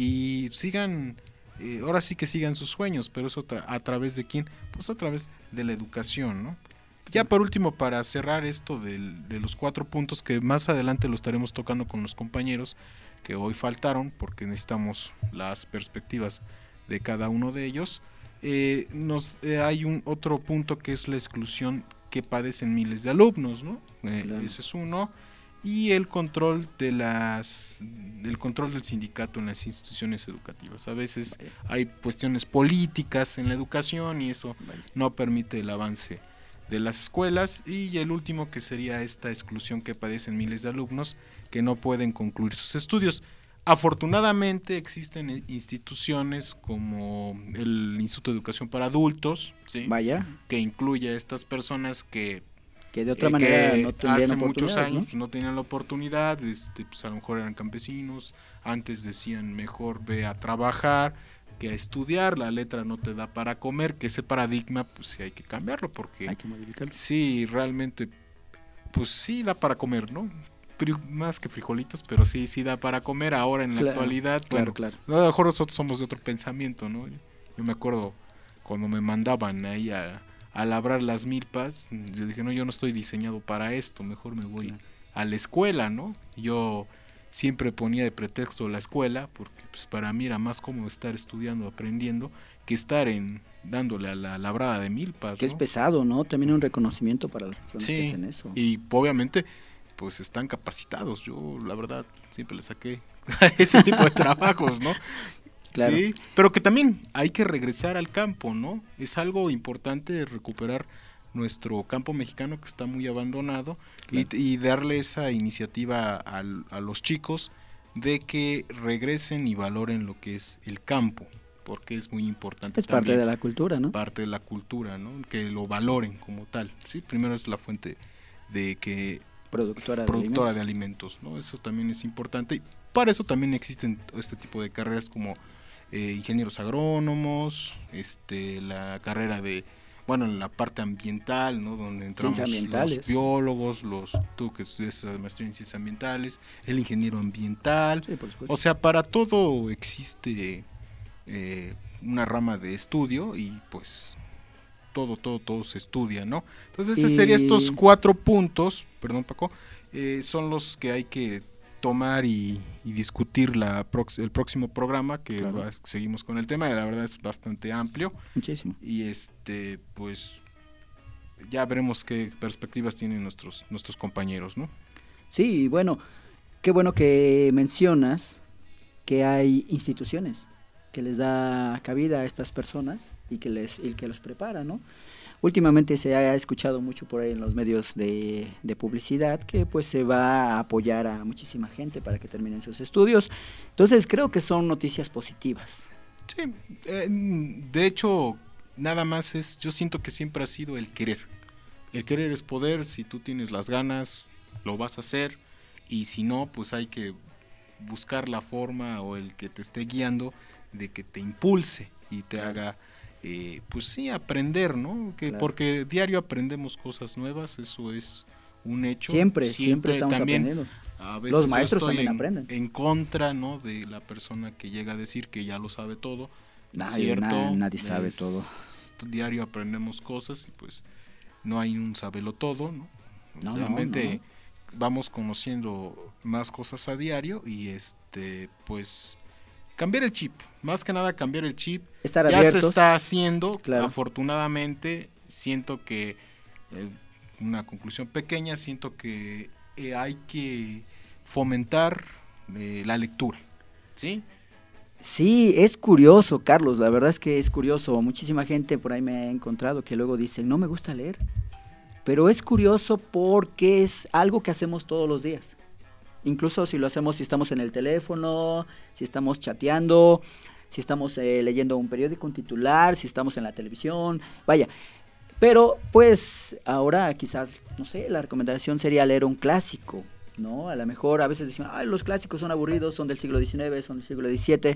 y sigan, eh, ahora sí que sigan sus sueños, pero eso tra- a través de quién, pues a través de la educación, ¿no? Ya por último, para cerrar esto del, de los cuatro puntos, que más adelante lo estaremos tocando con los compañeros que hoy faltaron, porque necesitamos las perspectivas de cada uno de ellos, eh, nos eh, hay un otro punto que es la exclusión que padecen miles de alumnos, ¿no? Eh, Claro. Ese es uno. Y el control de las el control del sindicato en las instituciones educativas. A veces Vaya. hay cuestiones políticas en la educación y eso Vaya. no permite el avance de las escuelas. Y el último, que sería esta exclusión que padecen miles de alumnos que no pueden concluir sus estudios. Afortunadamente existen instituciones como el Instituto de Educación para Adultos, ¿sí? Vaya, Que incluye a estas personas que que de otra eh, manera que no tendrían hace muchos oportunidades, años ¿no? no tenían la oportunidad, este, pues a lo mejor eran campesinos, antes decían mejor ve a trabajar que a estudiar, la letra no te da para comer, que ese paradigma pues sí hay que cambiarlo, porque Hay que modificarlo. sí, realmente, pues sí da para comer, ¿no? Fri- más que frijolitos, pero sí, sí da para comer ahora en la Claro, actualidad. Claro, Bueno, claro. a lo mejor nosotros somos de otro pensamiento, ¿no? Yo me acuerdo cuando me mandaban ahí a, a labrar las milpas, yo dije, no, yo no estoy diseñado para esto, mejor me voy Claro. a la escuela, ¿no? Yo siempre ponía de pretexto la escuela, porque pues para mí era más cómodo estar estudiando, aprendiendo, que estar en dándole a la labrada de milpas, Que es ¿no? pesado, ¿no? También un reconocimiento para las personas que Sí, hacen eso. y obviamente pues están capacitados. Yo la verdad siempre le saqué ese tipo de trabajos, ¿no? Claro. Sí, pero que también hay que regresar al campo, ¿no? Es algo importante recuperar nuestro campo mexicano que está muy abandonado, Claro. y, y darle esa iniciativa al- a los chicos de que regresen y valoren lo que es el campo, porque es muy importante. Es parte también, de la cultura, ¿no? parte de la cultura, ¿no? Que lo valoren como tal, ¿sí? Primero es la fuente de que productora, productora de, de alimentos, ¿no? Eso también es importante. Y para eso también existen este tipo de carreras como eh, ingenieros agrónomos, este, la carrera de, bueno, la parte ambiental, ¿no? Donde entramos los biólogos, los tú que estudias maestría en ciencias ambientales, el ingeniero ambiental. Sí, por supuesto. O sea, para todo existe eh, una rama de estudio y pues todo, todo, todo se estudia, ¿no? Entonces, este y... sería estos cuatro puntos, perdón Paco, eh, son los que hay que tomar y, y discutir la prox- el próximo programa, que claro. va, seguimos con el tema, y la verdad es bastante amplio. Muchísimo. Y este, pues, ya veremos qué perspectivas tienen nuestros, nuestros compañeros, ¿no? Sí, bueno, qué bueno que mencionas que hay instituciones que les da cabida a estas personas y que les y que los prepara, ¿no? Últimamente se ha escuchado mucho por ahí en los medios de, de publicidad que pues se va a apoyar a muchísima gente para que terminen sus estudios. Entonces creo que son noticias positivas. Sí, eh, de hecho nada más es, yo siento que siempre ha sido el querer. El querer es poder, si tú tienes las ganas lo vas a hacer y si no pues hay que buscar la forma o el que te esté guiando de que te impulse y te haga, eh, pues sí, aprender, ¿no? Que claro. Porque diario aprendemos cosas nuevas, eso es un hecho. Siempre, siempre, siempre estamos también, aprendiendo. A veces los maestros también en, aprenden. En contra, ¿no? De la persona que llega a decir que ya lo sabe todo. Nadie, ¿cierto? Na, nadie sabe es, todo. Diario aprendemos cosas y pues no hay un sabelo todo, ¿no? No, Realmente no, no. vamos conociendo más cosas a diario y este, pues cambiar el chip, más que nada cambiar el chip. Estar ya abiertos. Se está haciendo, claro. Afortunadamente, siento que, eh, una conclusión pequeña, siento que eh, hay que fomentar eh, la lectura, ¿sí? Sí, es curioso, Carlos, la verdad es que es curioso, muchísima gente por ahí me ha encontrado que luego dicen, no me gusta leer, pero es curioso porque es algo que hacemos todos los días. Incluso si lo hacemos, si estamos en el teléfono, si estamos chateando, si estamos eh, leyendo un periódico, un titular, si estamos en la televisión, vaya. Pero pues ahora quizás, no sé, la recomendación sería leer un clásico, ¿no? A lo mejor a veces decimos, ay, los clásicos son aburridos, son del siglo diecinueve, son del siglo diecisiete.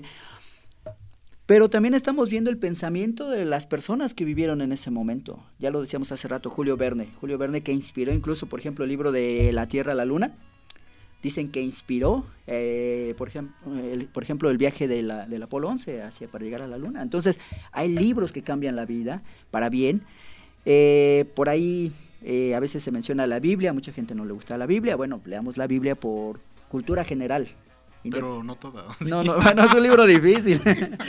Pero también estamos viendo el pensamiento de las personas que vivieron en ese momento. Ya lo decíamos hace rato, Julio Verne. Julio Verne que inspiró incluso, por ejemplo, el libro de La Tierra a la Luna. Dicen que inspiró, eh, por, ejemplo, el, por ejemplo, el viaje de la, del Apolo once hacia, para llegar a la Luna. Entonces, hay libros que cambian la vida para bien. Eh, por ahí eh, a veces se menciona la Biblia, a mucha gente no le gusta la Biblia. Bueno, leamos la Biblia por cultura general. Pero no toda. No, no, bueno, es un libro difícil,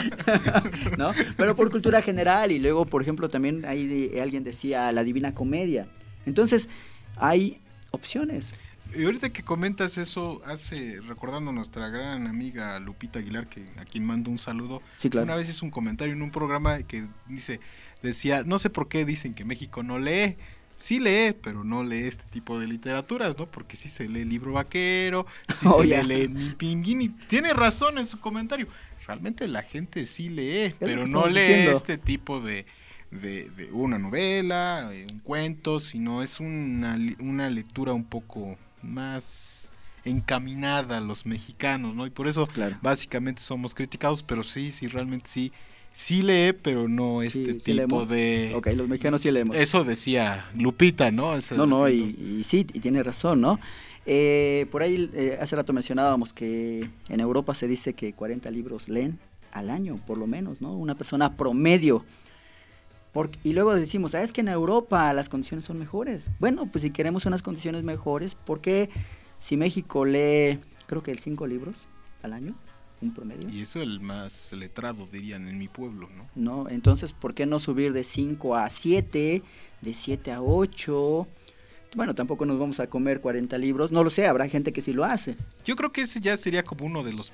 ¿no? Pero por cultura general. Y luego, por ejemplo, también ahí de, alguien decía la Divina Comedia. Entonces, hay opciones. Y ahorita que comentas eso, hace recordando a nuestra gran amiga Lupita Aguilar, que a quien mando un saludo. Sí, claro. Una vez hizo un comentario en un programa que dice, decía, no sé por qué dicen que México no lee. Sí lee, pero no lee este tipo de literaturas, ¿no? Porque sí se lee el libro vaquero, sí oh, se yeah. lee Mi Pinguín, y tiene razón en su comentario. Realmente la gente sí lee, pero no lee diciendo. este tipo de, de, de una novela, un cuento, sino es una, una lectura un poco más encaminada a los mexicanos, ¿no? Y por eso claro. básicamente somos criticados, pero sí, sí, realmente sí. Sí lee, pero no este sí, tipo sí de... Ok, los mexicanos sí leemos. Eso decía Lupita, ¿no? Esa, no, no, y, y sí, y tiene razón, ¿no? Eh, por ahí eh, hace rato mencionábamos que en Europa se dice que cuarenta libros leen al año, por lo menos, ¿no? Una persona promedio. Porque, y luego decimos, ah, es que en Europa las condiciones son mejores. Bueno, pues si queremos unas condiciones mejores, ¿por qué si México lee, creo que el cinco libros al año? Un promedio. Y eso el más letrado, dirían, en mi pueblo, ¿no? No, entonces, ¿por qué no subir de cinco a siete, de siete a ocho? Bueno, tampoco nos vamos a comer cuarenta libros, no lo sé, habrá gente que sí lo hace. Yo creo que ese ya sería como uno de los,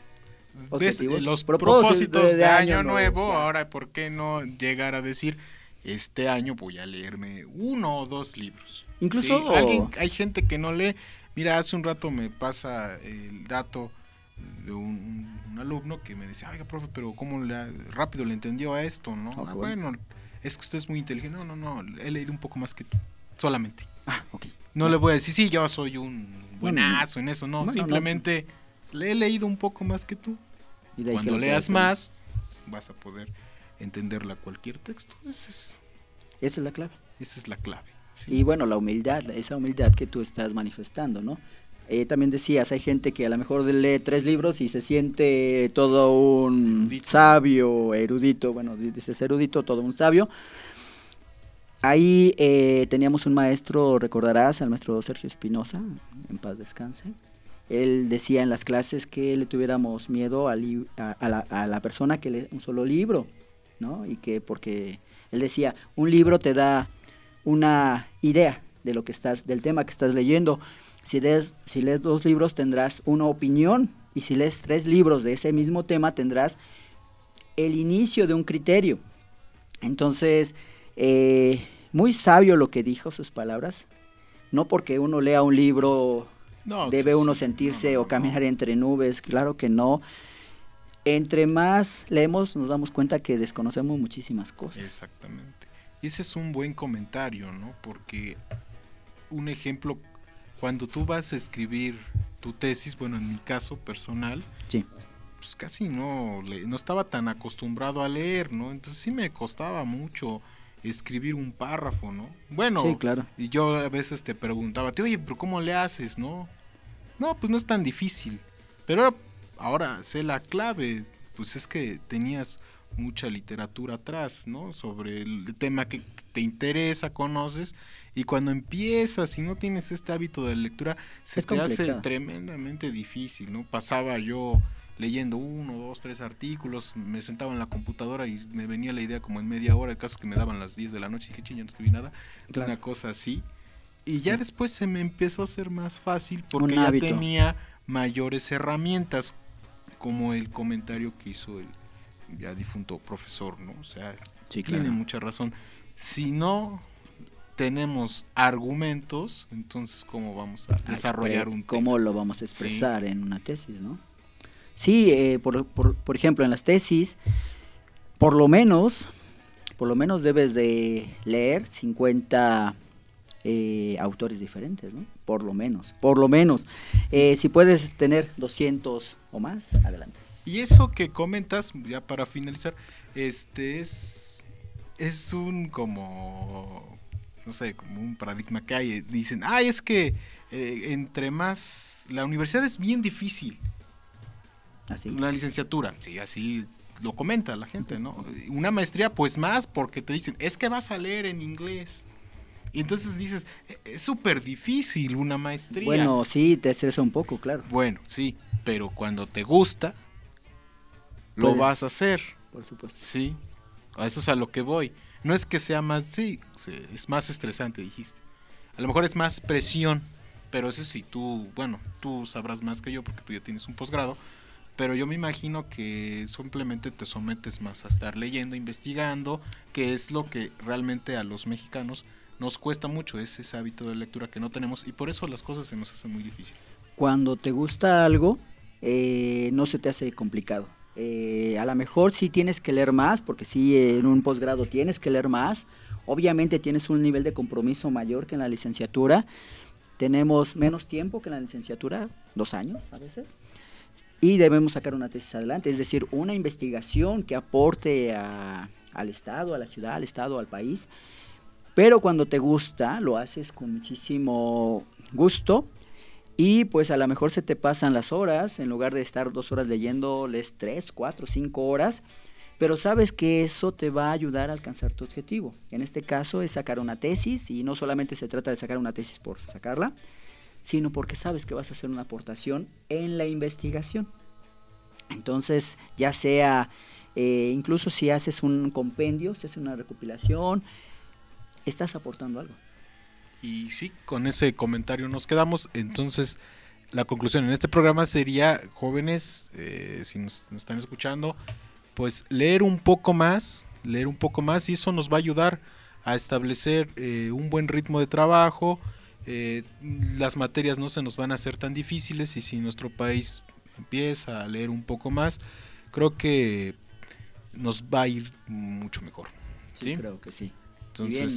de los propósitos de, de, de Año, año Nuevo. nuevo. Ahora, ¿por qué no llegar a decir, este año voy a leerme uno o dos libros? Incluso... ¿Sí? Alguien, hay gente que no lee. Mira, hace un rato me pasa el dato de un, un alumno que me decía, oiga, profe, pero cómo le, rápido le entendió a esto, ¿no? Okay. Ah, bueno, es que usted es muy inteligente. No, no, no, he leído un poco más que tú, solamente. Ah, ok. No, no le voy a decir, sí, yo soy un buenazo en eso, no, bueno, simplemente no. Le he leído un poco más que tú. Y de Cuando leas más, vas a poder entenderla cualquier texto. Esa es, esa es la clave. Esa es la clave. Sí. Y bueno, la humildad, esa humildad que tú estás manifestando, ¿no? Eh, también decías, hay gente que a lo mejor lee tres libros y se siente todo un erudito. sabio, erudito, bueno, dices erudito, todo un sabio. Ahí eh, teníamos un maestro, recordarás, al maestro Sergio Espinosa, en paz descanse. Él decía en las clases que le tuviéramos miedo a, li- a, a, la, a la persona que lee un solo libro, ¿no? Y que porque él decía, un libro te da una idea de lo que estás, del tema que estás leyendo. Si lees, si lees dos libros tendrás una opinión, y si lees tres libros de ese mismo tema tendrás el inicio de un criterio. Entonces, eh, muy sabio lo que dijo, sus palabras. No porque uno lea un libro no, debe sí, uno sentirse no, no, o caminar no. entre nubes, claro que no. Entre más leemos nos damos cuenta que desconocemos muchísimas cosas. Exactamente. Ese es un buen comentario, ¿no? Porque un ejemplo, cuando tú vas a escribir tu tesis, bueno, en mi caso personal, sí. pues casi no, no estaba tan acostumbrado a leer, ¿no? Entonces sí me costaba mucho escribir un párrafo, ¿no? Bueno, sí, claro. Y yo a veces te preguntaba, oye, pero ¿cómo le haces, no? No, pues no es tan difícil, pero ahora, ahora sé la clave, pues es que tenías mucha literatura atrás, ¿no? Sobre el tema que te interesa, conoces, y cuando empiezas y no tienes este hábito de lectura, se es te complicado. Hace tremendamente difícil, ¿no? Pasaba yo leyendo uno, dos, tres artículos, me sentaba en la computadora y me venía la idea como en media hora, el caso es que me daban las diez de la noche y dije, ching, ya no escribí nada, claro. Una cosa así, y ya sí. Después se me empezó a hacer más fácil porque ya tenía mayores herramientas, como el comentario que hizo el ya difunto profesor, ¿no? O sea, sí, tiene claro. Mucha razón. Si no tenemos argumentos, entonces ¿cómo vamos a desarrollar un tema? ¿Cómo lo vamos a expresar sí. en una tesis, no? Sí, eh, por, por, por ejemplo, en las tesis, por lo menos, por lo menos debes de leer cincuenta eh, autores diferentes, ¿no? Por lo menos, por lo menos. Eh, si puedes tener doscientos o más, adelante. Y eso que comentas, ya para finalizar, este es, es un como, no sé, como un paradigma que hay. Dicen, ah, es que eh, entre más, la universidad es bien difícil. ¿Así? La licenciatura, sí, así lo comenta la gente, ¿no? Una maestría, pues más, porque te dicen, es que vas a leer en inglés. Y entonces dices, es súper difícil una maestría. Bueno, sí, te estresa un poco, claro. Bueno, sí, pero cuando te gusta, lo Puede. vas a hacer. Por supuesto. Sí, a eso es a lo que voy. No es que sea más, sí, es más estresante, dijiste. A lo mejor es más presión, pero eso sí, tú, bueno, tú sabrás más que yo porque tú ya tienes un posgrado, pero yo me imagino que simplemente te sometes más a estar leyendo, investigando, que es lo que realmente a los mexicanos nos cuesta mucho, es ese hábito de lectura que no tenemos y por eso las cosas se nos hacen muy difíciles. Cuando te gusta algo, eh, no se te hace complicado. Eh, a lo mejor sí tienes que leer más, porque sí en un posgrado tienes que leer más, obviamente tienes un nivel de compromiso mayor que en la licenciatura, tenemos menos tiempo que en la licenciatura, dos años a veces, y debemos sacar una tesis adelante, es decir, una investigación que aporte a, al Estado, a la ciudad, al Estado, al país, pero cuando te gusta, lo haces con muchísimo gusto. Y pues a lo mejor se te pasan las horas, en lugar de estar dos horas leyendo, lees tres, cuatro, cinco horas, pero sabes que eso te va a ayudar a alcanzar tu objetivo. En este caso es sacar una tesis, y no solamente se trata de sacar una tesis por sacarla, sino porque sabes que vas a hacer una aportación en la investigación. Entonces, ya sea, eh, incluso si haces un compendio, si haces una recopilación, estás aportando algo. Y sí, con ese comentario nos quedamos. Entonces, la conclusión en este programa sería, jóvenes, eh, si nos, nos están escuchando, pues leer un poco más, leer un poco más, y eso nos va a ayudar a establecer eh, un buen ritmo de trabajo. Eh, las materias no se nos van a hacer tan difíciles, y si nuestro país empieza a leer un poco más, creo que nos va a ir mucho mejor. Sí, ¿sí? Creo que sí. Entonces,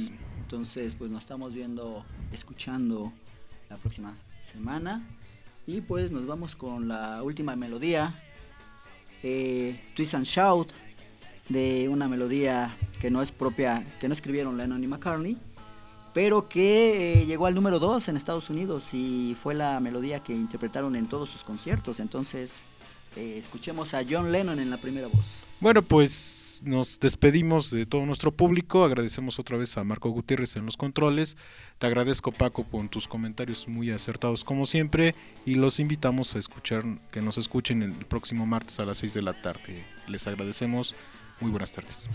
Entonces, pues nos estamos viendo, escuchando la próxima semana. Y pues nos vamos con la última melodía, eh, Twist and Shout, de una melodía que no es propia, que no escribieron Lennon y McCartney, pero que eh, llegó al número dos en Estados Unidos y fue la melodía que interpretaron en todos sus conciertos. Entonces, eh, escuchemos a John Lennon en la primera voz. Bueno, pues nos despedimos de todo nuestro público, agradecemos otra vez a Marco Gutiérrez en los controles, te agradezco Paco por tus comentarios muy acertados como siempre y los invitamos a escuchar, que nos escuchen el próximo martes a las seis de la tarde, les agradecemos, muy buenas tardes.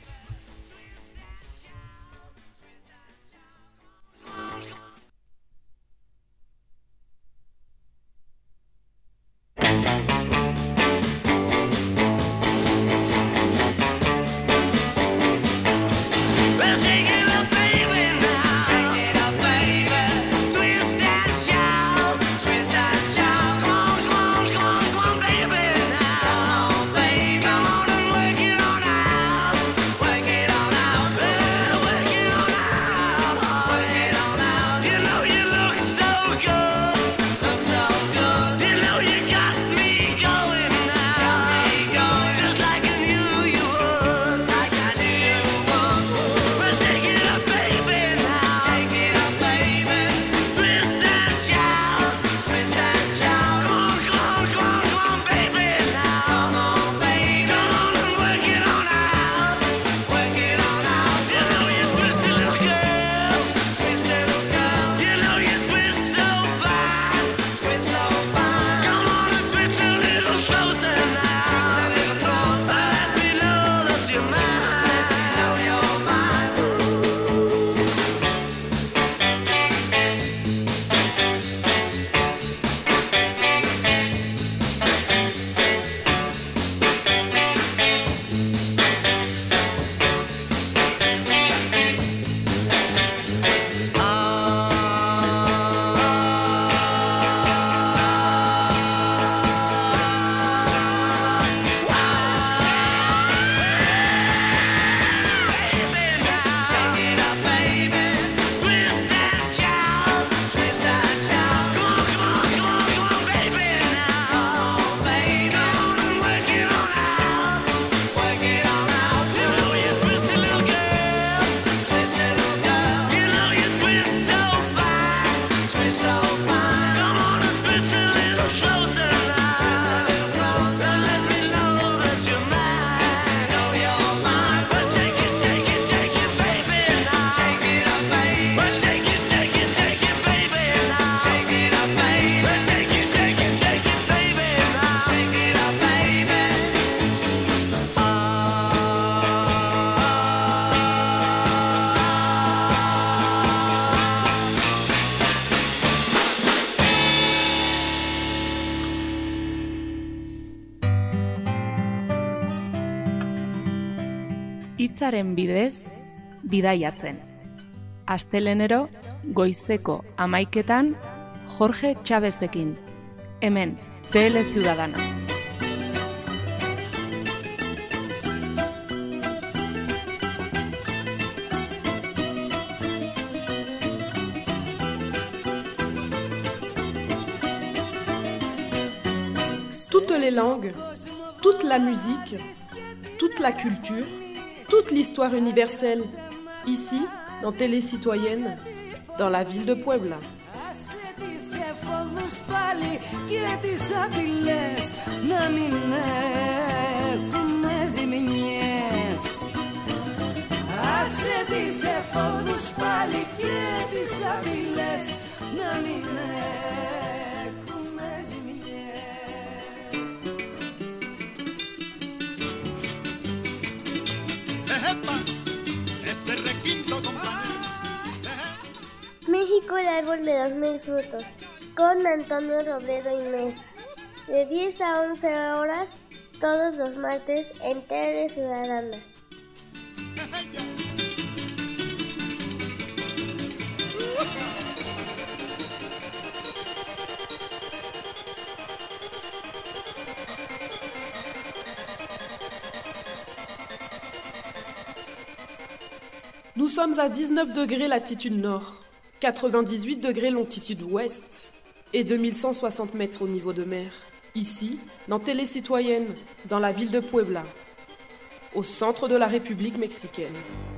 Hitzaren bidez, bidaiatzen. Astelenero, goizeko hamaiketan, Jorge Chavezekin. Hemen, T L Ciudadana. Toutes les langues, toute la musique, toute la culture, toute l'histoire universelle, ici, dans Télé Citoyenne, dans la ville de Puebla. México, el árbol de los mil frutos, con Antonio Robledo y Mesa, de diez a once horas, todos los martes en Tele Ciudadana. Nous sommes à dix-neuf degrés latitude nord, quatre-vingt-dix-huit degrés longitude ouest et deux mille cent soixante mètres au niveau de mer. Ici, dans Télé Citoyenne, dans la ville de Puebla, au centre de la République mexicaine.